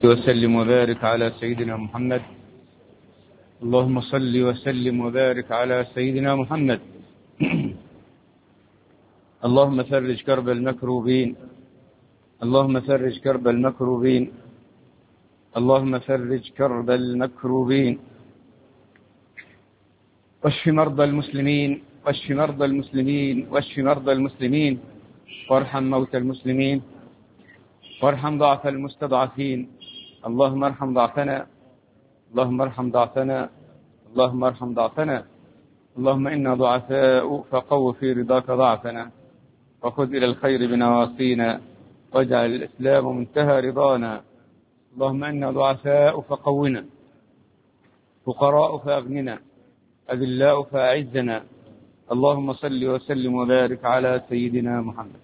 وسلم وبارك على سيدنا محمد. اللهم صل وسلم وبارك على سيدنا محمد. اللهم فرج كرب المكروبين، اللهم فرج كرب المكروبين، اللهم فرج كرب المكروبين، واشف مرضى المسلمين، واشف مرضى المسلمين، واشف مرضى المسلمين، وارحم موتى المسلمين، وارحم ضعف المستضعفين. اللهم ارحم ضعفنا، اللهم ارحم ضعفنا، اللهم ارحم ضعفنا. اللهم إنا ضعفاء فقو في رضاك ضعفنا، وخذ إلى الخير بنواصينا، واجعل الإسلام منتهى رضانا. اللهم إنا ضعفاء فقونا، فقراء فأغننا، أذلاء فأعزنا. اللهم صل وسلم وبارك على سيدنا محمد.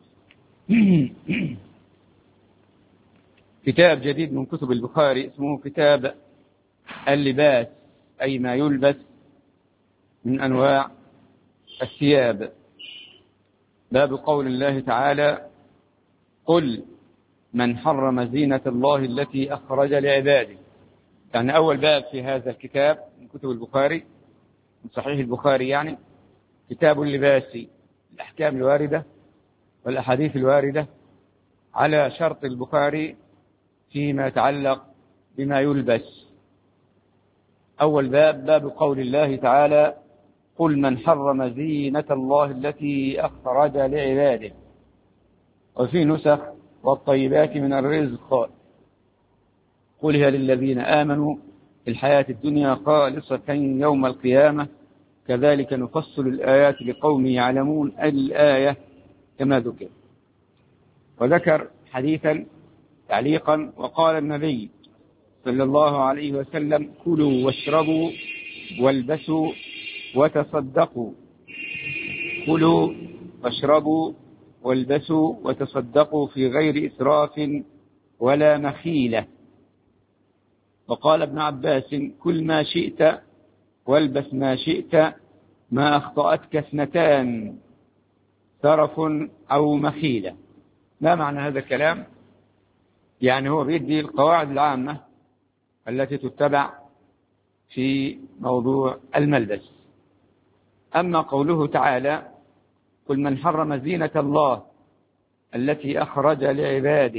كتاب جديد من كتب البخاري اسمه كتاب اللباس، أي ما يلبس من أنواع الثياب. باب قول الله تعالى: قل من حرم زينة الله التي أخرج لعباده. يعني أول باب في هذا الكتاب من كتب البخاري، من صحيح البخاري يعني، كتاب اللباس، الأحكام الواردة والأحاديث الواردة على شرط البخاري فيما يتعلق بما يلبس. أول باب، باب قول الله تعالى: قل من حرم زينة الله التي أخرج لعباده. وفي نسخ: والطيبات من الرزق، قل هي للذين آمنوا في الحياة الدنيا خالصة يوم القيامة كذلك نفصل الآيات لقوم يعلمون. الآية كما ذكر. وذكر حديثا تعليقا: وقال النبي صلى الله عليه وسلم: كلوا واشربوا والبسوا وتصدقوا. كلوا واشربوا والبسوا وتصدقوا في غير إسراف ولا مخيلة. وقال ابن عباس: كل ما شئت والبس ما شئت ما أخطأتك اثنتان، سرف أو مخيلة. ما معنى هذا الكلام؟ يعني هو بيدي القواعد العامة التي تتبع في موضوع الملبس. أما قوله تعالى: قل من حرم زينة الله التي أخرج لعباده،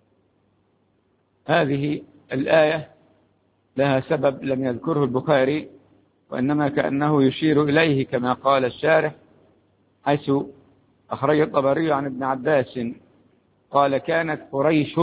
هذه الآية لها سبب لم يذكره البخاري، وإنما كأنه يشير إليه كما قال الشارح، حيث أخرج الطبري عن ابن عباس قال: كانت قريش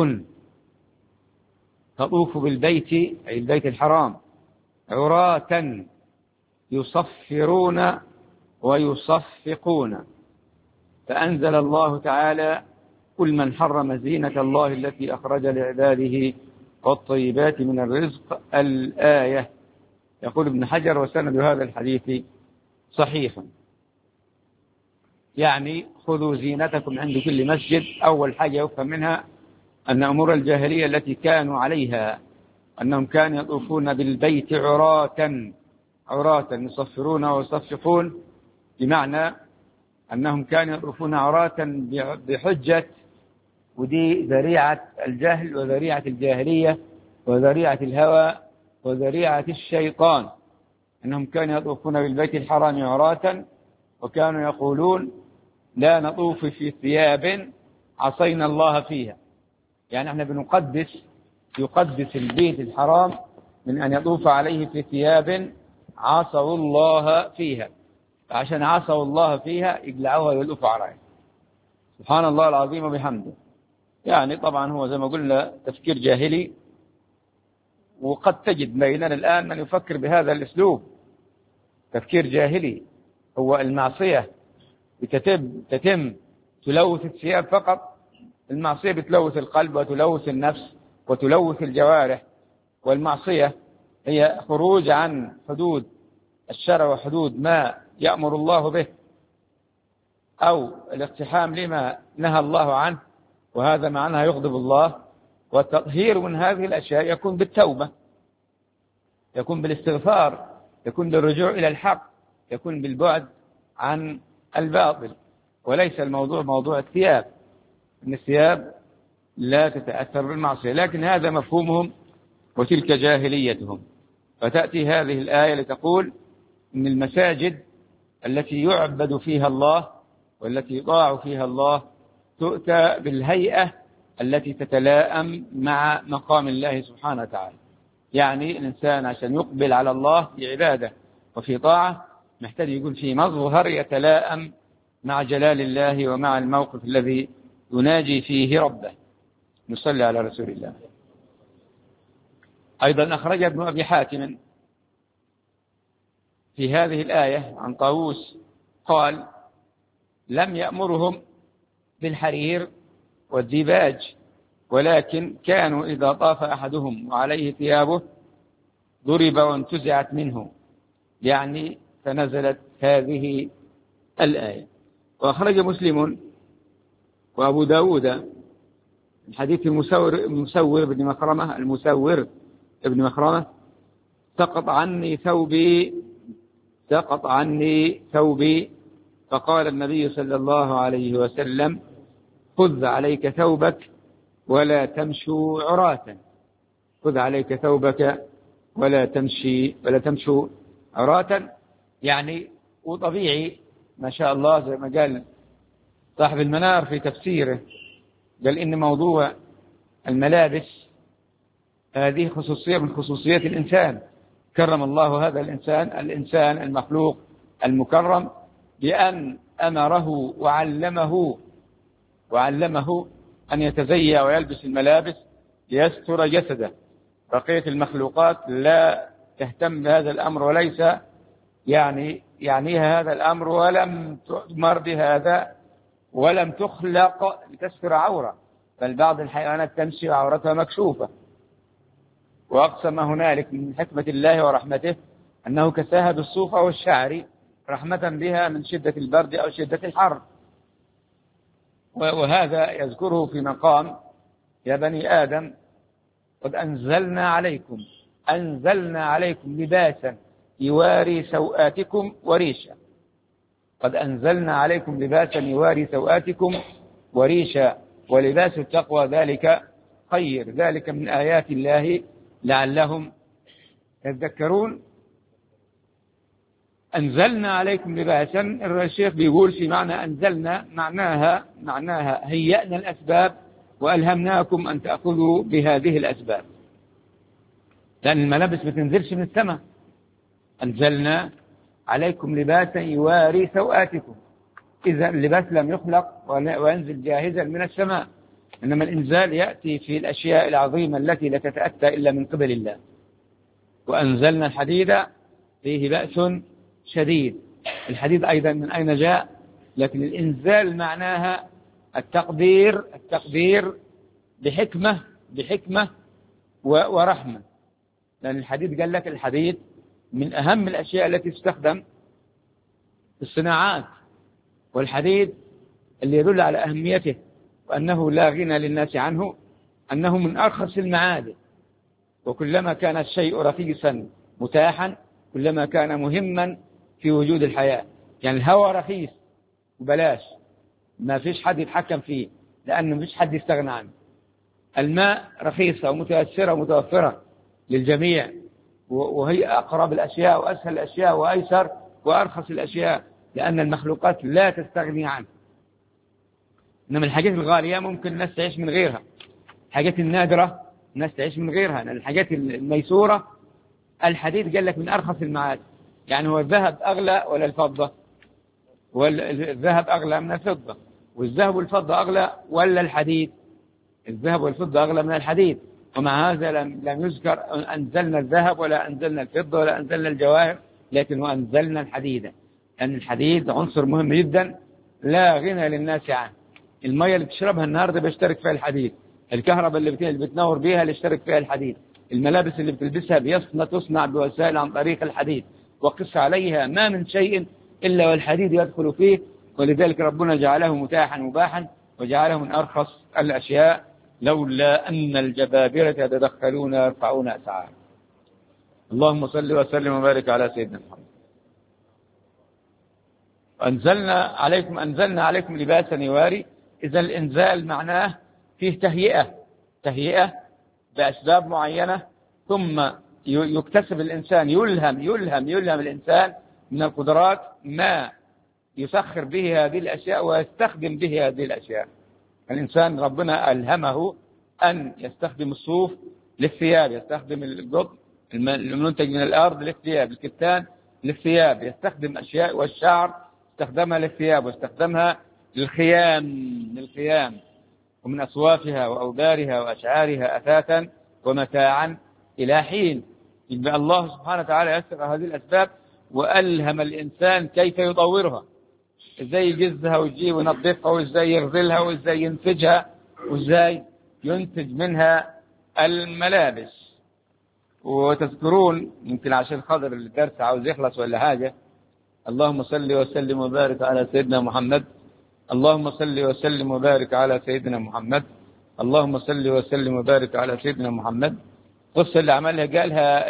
تطوف بالبيت، أي البيت الحرام، عراة يصفرون ويصفقون، فأنزل الله تعالى: كل من حرم زينة الله التي أخرج لعباده والطيبات من الرزق. الآية. يقول ابن حجر: وسند هذا الحديث صحيح. يعني خذوا زينتكم عند كل مسجد. أول حاجة يفهم منها أن أمور الجاهلية التي كانوا عليها أنهم كانوا يطوفون بالبيت عراة يصفرون ويصفقون، بمعنى أنهم كانوا يطوفون عراة بحجة، ودي ذريعة الجهل وذريعة الجاهلية وذريعة الهوى وذريعة الشيطان، أنهم كانوا يطوفون بالبيت الحرام عراة، وكانوا يقولون: لا نطوف في ثياب عصينا الله فيها. يعني احنا يقدس البيت الحرام من أن يطوف عليه في ثياب عصوا الله فيها، فعشان عصوا الله فيها يقلعوها ويلقوا عليها. سبحان الله العظيم وبحمده. يعني طبعا هو زي ما قلنا تفكير جاهلي، وقد تجد بيننا الآن من يفكر بهذا الأسلوب، تفكير جاهلي. هو المعصية تتم تلوث الثياب فقط؟ المعصية بتلوث القلب وتلوث النفس وتلوث الجوارح، والمعصية هي خروج عن حدود الشرع وحدود ما يأمر الله به، أو الاقتحام لما نهى الله عنه، وهذا معناها يغضب الله. والتطهير من هذه الأشياء يكون بالتوبة، يكون بالاستغفار، يكون بالرجوع إلى الحق، يكون بالبعد عن الباطل، وليس الموضوع موضوع الثياب. إن الثياب لا تتأثر بالمعصية، لكن هذا مفهومهم وتلك جاهليتهم. فتأتي هذه الآية لتقول إن المساجد التي يعبد فيها الله والتي يطاع فيها الله تؤتى بالهيئة التي تتلائم مع مقام الله سبحانه وتعالى. يعني الإنسان عشان يقبل على الله في عبادة وفي طاعة محتاج يكون في مظهر يتلائم مع جلال الله ومع الموقف الذي يناجي فيه ربه. نصلي على رسول الله. أيضا أخرج ابن أبي حاتم في هذه الآية عن طاووس قال: لم يأمرهم بالحرير والديباج، ولكن كانوا إذا طاف أحدهم وعليه ثيابه ضرب وانتزعت منه، يعني فنزلت هذه الآية. وأخرج مسلم وأبو داود من حديث المسور بن مخرمة: سقط عني ثوبي فقال النبي صلى الله عليه وسلم: خذ عليك ثوبك ولا تمشوا عراة. خذ عليك ثوبك ولا تمشوا عراة. يعني وطبيعي ما شاء الله زي ما قال صاحب المنار في تفسيره، قال إن موضوع الملابس هذه خصوصية من خصوصيات الإنسان. كرم الله هذا الإنسان المخلوق المكرم بأن أمره وعلمه أن يتزيى ويلبس الملابس ليستر جسده. بقية المخلوقات لا تهتم بهذا الأمر، وليس يعنيها هذا الأمر، ولم تؤمر بهذا، ولم تخلق لتستر عورة، بل بعض الحيوانات تمشي وعورتها مكشوفة. وأقسم هنالك من حكمة الله ورحمته أنه كساها بالصوف أو الشعر رحمة بها من شدة البرد أو شدة الحر. وهذا يذكره في مقام: يا بني آدم قد أنزلنا عليكم لباسا يواري سوآتكم وريشا. قد أنزلنا عليكم لباسا يواري سوآتكم وريشا ولباس التقوى ذلك خير، ذلك من آيات الله لعلهم يذكرون. أنزلنا عليكم لباسا، الشيخ بيقول في معنى أنزلنا معناها هيأنا الأسباب وألهمناكم أن تأخذوا بهذه الأسباب، لأن الملابس ما تنزلش من السماء. أنزلنا عليكم لباسا يواري سوآتكم، إذا اللباس لم يخلق وينزل جاهزا من السماء، إنما الإنزال يأتي في الأشياء العظيمة التي لا تتأتى إلا من قبل الله. وأنزلنا الحديد فيه بأس شديد. الحديد أيضا من أين جاء؟ لكن الإنزال معناها التقدير بحكمة ورحمة، لأن الحديد قال لك الحديد من أهم الأشياء التي تستخدم في الصناعات، والحديد اللي يدل على أهميته وأنه لا غنى للناس عنه أنه من أرخص المعادن، وكلما كان الشيء رخيصا متاحا كلما كان مهما في وجود الحياة. يعني الهواء رخيص وبلاش، ما فيش حد يتحكم فيه لأنه مفيش حد يستغنى عنه. الماء رخيصة ومتيسرة ومتوفرة للجميع، وهي أقرب الأشياء وأسهل الأشياء وأيسر وأرخص الأشياء، لأن المخلوقات لا تستغني عنه. إنما الحاجات الغالية ممكن الناس تعيش من غيرها، الحاجات النادرة الناس تعيش من غيرها، لأن الحاجات الميسورة الحديد قال لك من أرخص المعادن. يعني هو الذهب أغلى ولا الفضة؟ والذهب أغلى من الفضة، والذهب والفضة أغلى ولا الحديد؟ الذهب والفضة أغلى من الحديد. ومع هذا لم يذكر أنزلنا الذهب ولا أنزلنا الفضة ولا أنزلنا الجواهر، لكن وأنزلنا الحديد، لأن الحديد عنصر مهم جدا لا غنى للناس عنه. المية اللي بتشربها النهاردة بيشترك فيها الحديد، الكهرباء اللي بتنور بيها اللي يشترك فيها الحديد، الملابس اللي بتلبسها تصنع بوسائل عن طريق الحديد. وقس عليها ما من شيء إلا والحديد يدخل فيه، ولذلك ربنا جعله متاحا مباحا وجعله من أرخص الأشياء، لولا أن الجبابرة يتدخلون يرفعون أسعار. اللهم صل وسلم وبارك على سيدنا محمد. أنزلنا عليكم لباسا يواري. إذا الإنزال معناه فيه تهيئة بأسباب معينة، ثم يكتسب الإنسان، يلهم الإنسان من القدرات ما يسخر به هذه الأشياء ويستخدم به هذه الأشياء. الإنسان ربنا ألهمه أن يستخدم الصوف للثياب، يستخدم القطن المنتج من الأرض للثياب، الكتان للثياب، يستخدم أشياء، والشعر استخدمها للثياب، واستخدمها للخيام ومن أصوافها وأوبارها وأشعارها أثاثا ومتاعا إلى حين. يبقى الله سبحانه وتعالى يسر هذه الأسباب وألهم الإنسان كيف يطورها، إزاي يجزها ويجيب وينظفها، وإزاي يغزلها، وإزاي ينتجها، وإزاي ينتج منها الملابس. وتذكرون يمكن عشان خاطر الدرس عاوز يخلص ولا حاجة، اللهم صل وسلم وبارك على سيدنا محمد، اللهم صل وسلم وبارك على سيدنا محمد، اللهم صل وسلم وبارك على سيدنا محمد. قصة اللي عملها قالها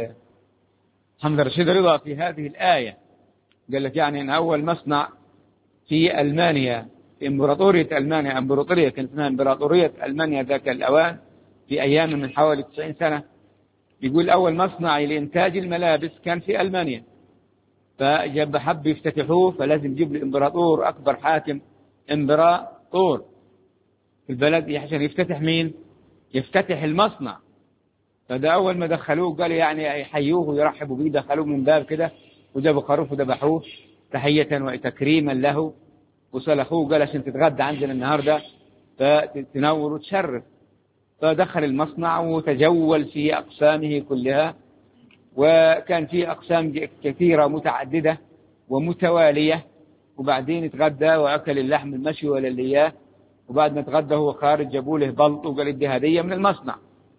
محمد رشيد رضا في هذه الآية، قال لك يعني أن أول مصنع في ألمانيا، في إمبراطورية ألمانيا، إمبراطورية كانت اسمها إمبراطورية ألمانيا ذاك الأوان في أيام من حوالي 90 سنة، يقول أول مصنع لإنتاج الملابس كان في ألمانيا، فجاب حب يفتتحوه فلازم يجيب الإمبراطور أكبر حاكم إمبراطور في البلد عشان يفتتح مين؟ يفتتح المصنع. فده أول ما دخلوه قال يعني يحيوه ويرحبوا به، دخلوه من باب كده وجابوا خروف وذبحوه تحية وتكريما له، وسلخوه قال عشان تتغدى عندنا النهارده فتنور وتشرف. فدخل المصنع وتجول في أقسامه كلها، وكان في أقسام كثيرة متعددة ومتوالية. وبعدين اتغدى وأكل اللحم المشوي ولا اللي إياه، وبعد ما اتغدى هو خارج جابوا له بلط وقال دي هدية من المصنع،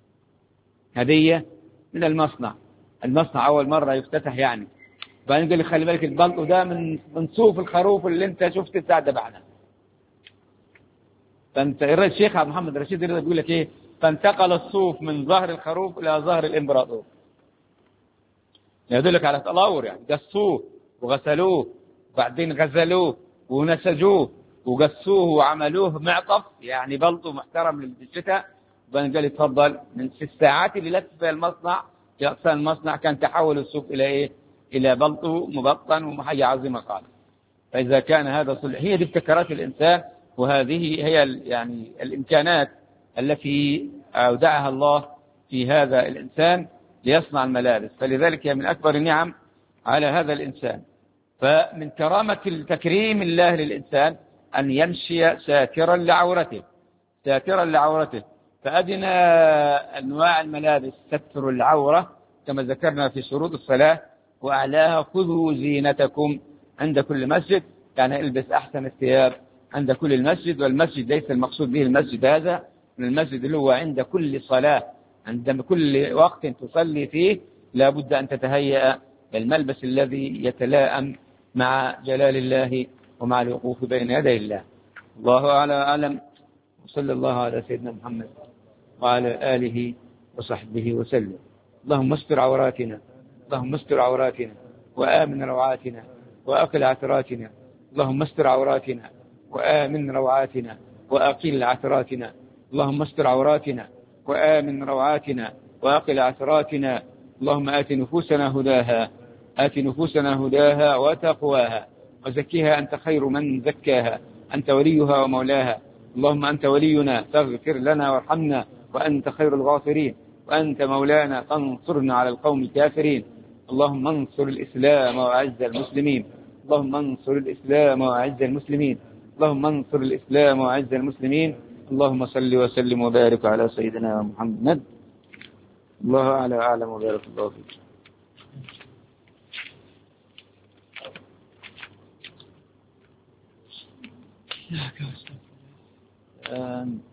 هدية من المصنع. المصنع أول مرة يفتتح يعني. بعدين قال لي خلي بالك البلط ده من صوف الخروف اللي انت شفت الساعة دبعنا. فانت الشيخ عبد محمد رشيد رضا بيقول لك ايه؟ فانتقل الصوف من ظهر الخروف إلى ظهر الإمبراطور. يدلك على تطور يعني، قصوه وغسلوه وبعدين غزلوه ونسجوه وقصوه وعملوه معطف يعني بلطو محترم للشتاء. وبعدين قال اتفضل. من 6 ساعات اللي لف فيها المصنع في أقسام المصنع كان تحول الصوف إلى إيه؟ إلى بلطو مبطن ومحية عظيمة قال. فإذا كان هذا صلح، هي دي ابتكارات الإنسان، وهذه هي يعني الإمكانات التي أودعها الله في هذا الإنسان ليصنع الملابس. فلذلك هي من أكبر النعم على هذا الإنسان. فمن كرامة تكريم الله للإنسان أن يمشي ساترا لعورته، ساترا لعورته. فأدنى أنواع الملابس ستر العورة كما ذكرنا في شروط الصلاة، وأعلاها خذوا زينتكم عند كل مسجد، يعني البس أحسن الثياب عند كل المسجد. والمسجد ليس المقصود به المسجد هذا، من المسجد اللي هو عند كل صلاة، عند كل وقت تصلي فيه لا بد أن تتهيأ بالملبس الذي يتلائم مع جلال الله ومع الوقوف بين يدي الله. الله أعلم، وصلى الله على سيدنا محمد وعلى آله وصحبه وسلم. اللهم استر عوراتنا، اللهم استر عوراتنا وآمن روعاتنا وأقل عثراتنا. اللهم استر عوراتنا وآمن روعاتنا وأقل عثراتنا. اللهم استر عوراتنا وآمن روعاتنا وأقل عثراتنا. اللهم آت نفوسنا هداها، آت نفوسنا هداها وتقواها وزكيها أنت خير من زكاها، أنت وليها ومولاها. اللهم أنت ولينا فاغفر لنا وارحمنا وأنت خير الغافرين، وأنت مولانا فانصرنا على القوم الكافرين. اللهم انصر الإسلام وأعز المسلمين، اللهم انصر الإسلام وأعز المسلمين، اللهم انصر الإسلام وأعز المسلمين. اللهم صل وسلم وبارك على سيدنا محمد. الله أعلم وبارك الله فيك.